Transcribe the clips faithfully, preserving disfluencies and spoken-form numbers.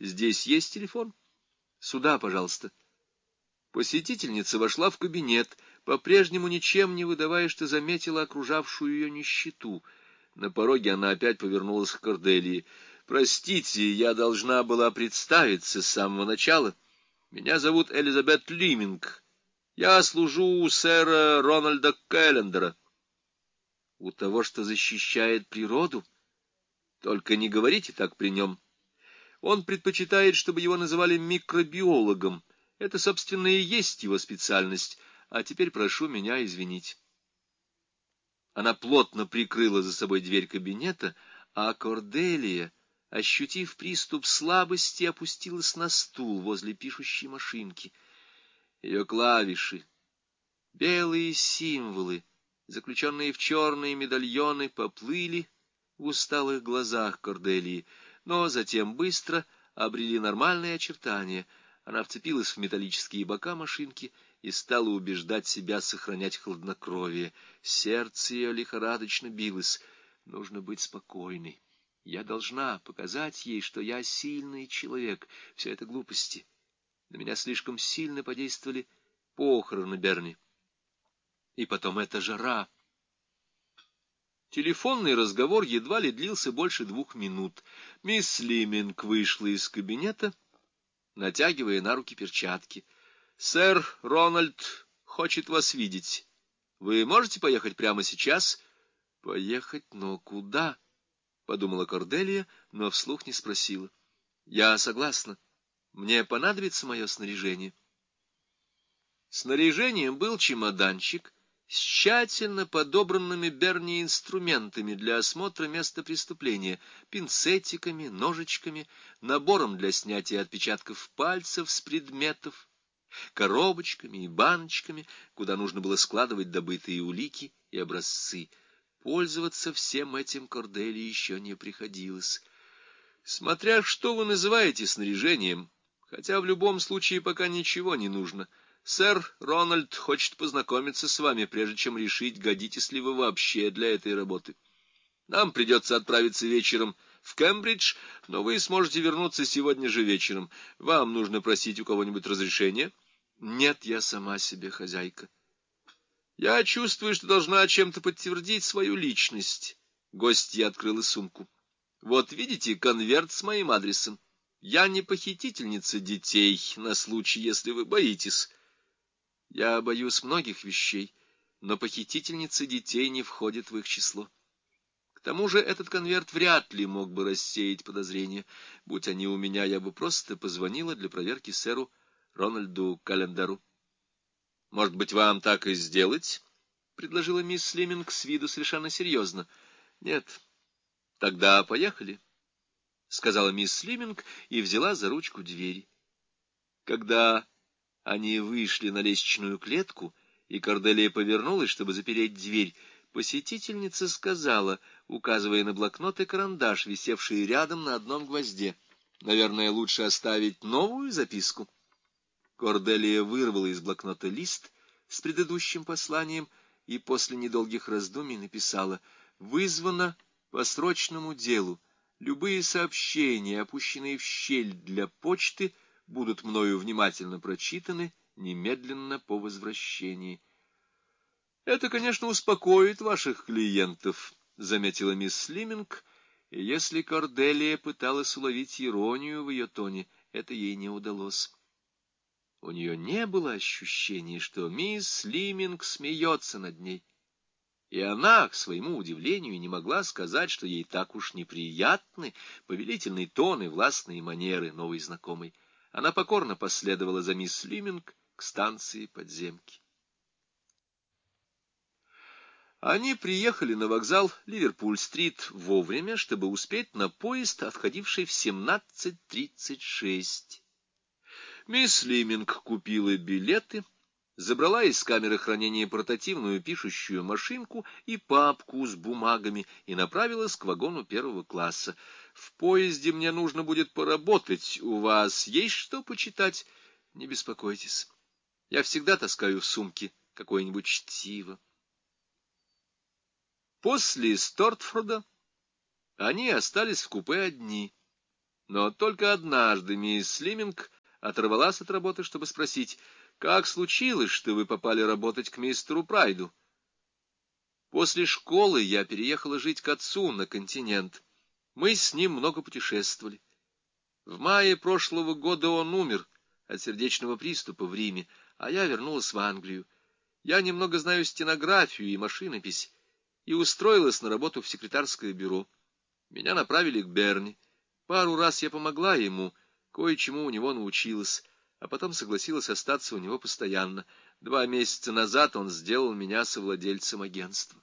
Здесь есть телефон? Сюда, пожалуйста. Посетительница вошла в кабинет, по-прежнему ничем не выдавая, что заметила окружавшую ее нищету. На пороге она опять повернулась к Корделии. «Простите, я должна была представиться с самого начала. Меня зовут Элизабет Лиминг. Я служу у сэра Рональда Кэллендера». «У того, что защищает природу? Только не говорите так при нем. Он предпочитает, чтобы его называли микробиологом. Это, собственно, и есть его специальность. А теперь прошу меня извинить». Она плотно прикрыла за собой дверь кабинета, а Корделия, ощутив приступ слабости, опустилась на стул возле пишущей машинки. Ее клавиши, белые символы, заключенные в черные медальоны, поплыли в усталых глазах Корделии, но затем быстро обрели нормальные очертания. Она вцепилась в металлические бока машинки и стала убеждать себя сохранять хладнокровие. Сердце ее лихорадочно билось. Нужно быть спокойной. Я должна показать ей, что я сильный человек. Все это глупости. На меня слишком сильно подействовали похороны Берни. И потом эта жара. Телефонный разговор едва ли длился больше двух минут. Мисс Лиминг вышла из кабинета, натягивая на руки перчатки. «Сэр Рональд хочет вас видеть. Вы можете поехать прямо сейчас?» «Поехать? Но куда?» — подумала Корделия, но вслух не спросила. «Я согласна. Мне понадобится мое снаряжение». Снаряжением был чемоданчик с тщательно подобранными Берни инструментами для осмотра места преступления, пинцетиками, ножичками, набором для снятия отпечатков пальцев с предметов, коробочками и баночками, куда нужно было складывать добытые улики и образцы. Пользоваться всем этим Корделии еще не приходилось. Смотря что вы называете снаряжением, хотя в любом случае пока ничего не нужно. Сэр Рональд хочет познакомиться с вами, прежде чем решить, годитесь ли вы вообще для этой работы. Нам придется отправиться вечером в Кембридж, но вы сможете вернуться сегодня же вечером. Вам нужно просить у кого-нибудь разрешения? Нет, я сама себе хозяйка. Я чувствую, что должна чем-то подтвердить свою личность. Гостья открыла сумку. Вот видите конверт с моим адресом. Я не похитительница детей, на случай, если вы боитесь. Я боюсь многих вещей, но похитительница детей не входит в их число. К тому же этот конверт вряд ли мог бы рассеять подозрения. Будь они у меня, я бы просто позвонила для проверки сэру Рональду Календеру. — Может быть, вам так и сделать? — предложила мисс Слиминг с виду совершенно серьезно. — Нет. — Тогда поехали, — сказала мисс Слиминг и взяла за ручку двери. Когда они вышли на лестничную клетку, и Корделия повернулась, чтобы запереть дверь, посетительница сказала, указывая на блокнот и карандаш, висевшие рядом на одном гвозде: «Наверное, лучше оставить новую записку». Корделия вырвала из блокнота лист с предыдущим посланием и после недолгих раздумий написала: «Вызвано по срочному делу. Любые сообщения, опущенные в щель для почты, будут мною внимательно прочитаны немедленно по возвращении». «Это, конечно, успокоит ваших клиентов», — заметила мисс Слиминг, и если Корделия пыталась уловить иронию в ее тоне, это ей не удалось. У нее не было ощущения, что мисс Слиминг смеется над ней, и она, к своему удивлению, не могла сказать, что ей так уж неприятны повелительный тон и властные манеры новой знакомой. Она покорно последовала за мисс Слиминг к станции подземки. Они приехали на вокзал Ливерпуль-стрит вовремя, чтобы успеть на поезд, отходивший в семнадцать тридцать шесть. Мисс Лиминг купила билеты, забрала из камеры хранения портативную пишущую машинку и папку с бумагами и направилась к вагону первого класса. «В поезде мне нужно будет поработать. У вас есть что почитать? Не беспокойтесь. Я всегда таскаю в сумке какое-нибудь чтиво». После Стортфорда они остались в купе одни. Но только однажды мисс Слиминг оторвалась от работы, чтобы спросить: «Как случилось, что вы попали работать к мистеру Прайду?» После школы я переехала жить к отцу на континент. Мы с ним много путешествовали. В мае прошлого года он умер от сердечного приступа в Риме, а я вернулась в Англию. Я немного знаю стенографию и машинопись, и устроилась на работу в секретарское бюро. Меня направили к Берни. Пару раз я помогла ему, кое-чему у него научилась, а потом согласилась остаться у него постоянно. Два месяца назад он сделал меня совладельцем агентства.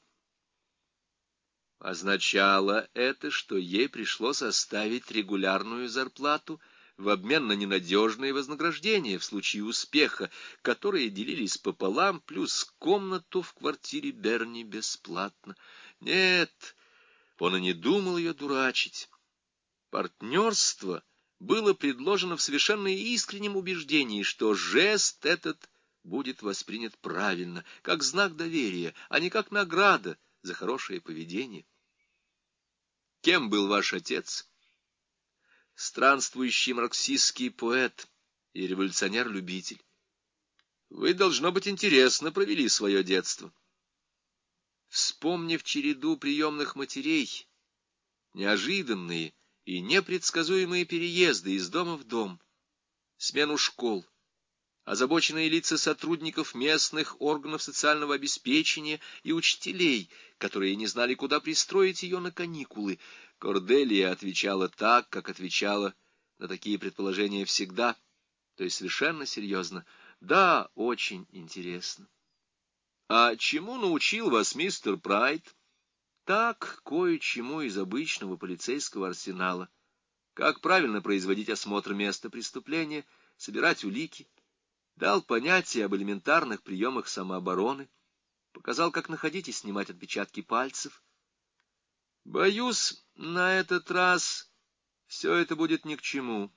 Означало это, что ей пришлось оставить регулярную зарплату в обмен на ненадежные вознаграждения в случае успеха, которые делились пополам, плюс комнату в квартире Берни бесплатно. Нет, он и не думал ее дурачить. Партнерство было предложено в совершенно искреннем убеждении, что жест этот будет воспринят правильно, как знак доверия, а не как награда за хорошее поведение. Кем был ваш отец? Странствующий марксистский поэт и революционер-любитель. Вы, должно быть, интересно провели свое детство. Вспомнив череду приемных матерей, неожиданные и непредсказуемые переезды из дома в дом, смену школ, озабоченные лица сотрудников местных органов социального обеспечения и учителей, которые не знали, куда пристроить ее на каникулы, Корделия отвечала так, как отвечала на такие предположения всегда, то есть совершенно серьезно: «Да, очень интересно». «А чему научил вас мистер Прайд?» «Так, кое-чему из обычного полицейского арсенала. Как правильно производить осмотр места преступления, собирать улики. Дал понятие об элементарных приемах самообороны, показал, как находить и снимать отпечатки пальцев. Боюсь, на этот раз все это будет ни к чему».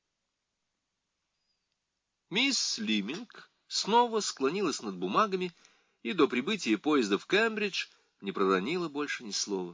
Мисс Слиминг снова склонилась над бумагами и до прибытия поезда в Кембридж не проронила больше ни слова.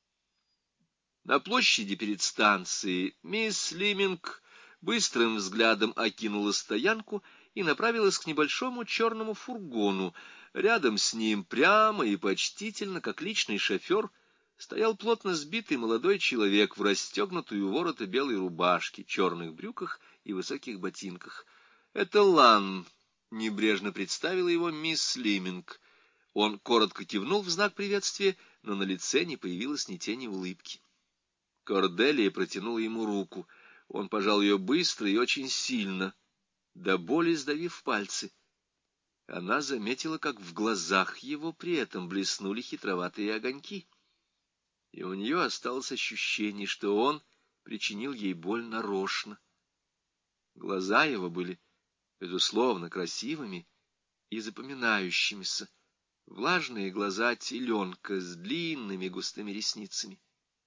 На площади перед станцией мисс Слиминг быстрым взглядом окинула стоянку и направилась к небольшому черному фургону. Рядом с ним, прямо и почтительно, как личный шофер, стоял плотно сбитый молодой человек в расстегнутую у ворота белой рубашке, черных брюках и высоких ботинках. «Это Лан», — небрежно представила его мисс Слиминг. Он коротко кивнул в знак приветствия, но на лице не появилось ни тени улыбки. Корделия протянула ему руку. Он пожал ее быстро и очень сильно, до боли сдавив пальцы. Она заметила, как в глазах его при этом блеснули хитроватые огоньки, и у нее осталось ощущение, что он причинил ей боль нарочно. Глаза его были, безусловно, красивыми и запоминающимися, влажные глаза теленка с длинными густыми ресницами.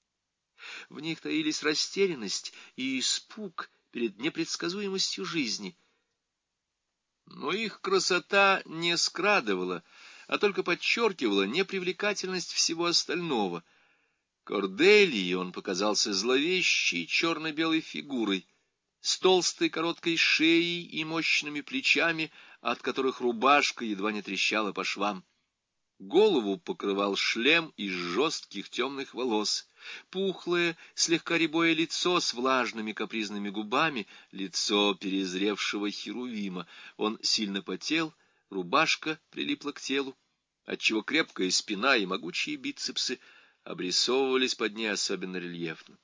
В них таились растерянность и испуг перед непредсказуемостью жизни. Но их красота не скрадывала, а только подчеркивала непривлекательность всего остального. Корделии он показался зловещей черно-белой фигурой, с толстой короткой шеей и мощными плечами, от которых рубашка едва не трещала по швам. Голову покрывал шлем из жестких темных волос. Пухлое, слегка рябое лицо с влажными капризными губами, лицо перезревшего херувима. Он сильно потел, рубашка прилипла к телу, отчего крепкая спина и могучие бицепсы обрисовывались под ней особенно рельефно.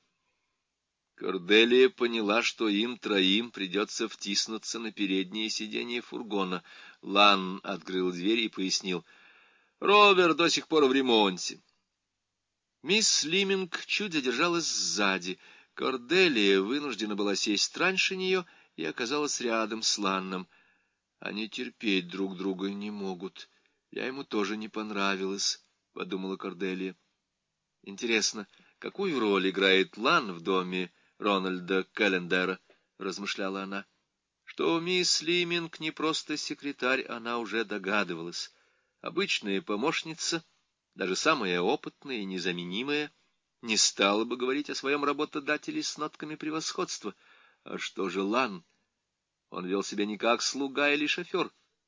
Корделия поняла, что им троим придется втиснуться на переднее сиденье фургона. Лан открыл дверь и пояснил: «Ровер до сих пор в ремонте». Мисс Слиминг чуть задержалась сзади. Корделия вынуждена была сесть раньше нее и оказалась рядом с Ланном. Они терпеть друг друга не могут. Я ему тоже не понравилась, — подумала Корделия. Интересно, какую роль играет Лан в доме Рональда Кэллендера, — размышляла она. Что мисс Слиминг не просто секретарь, она уже догадывалась. Обычная помощница, даже самая опытная и незаменимая, не стала бы говорить о своем работодателе с нотками превосходства. А что же Лан? Он вел себя не как слуга или шофер,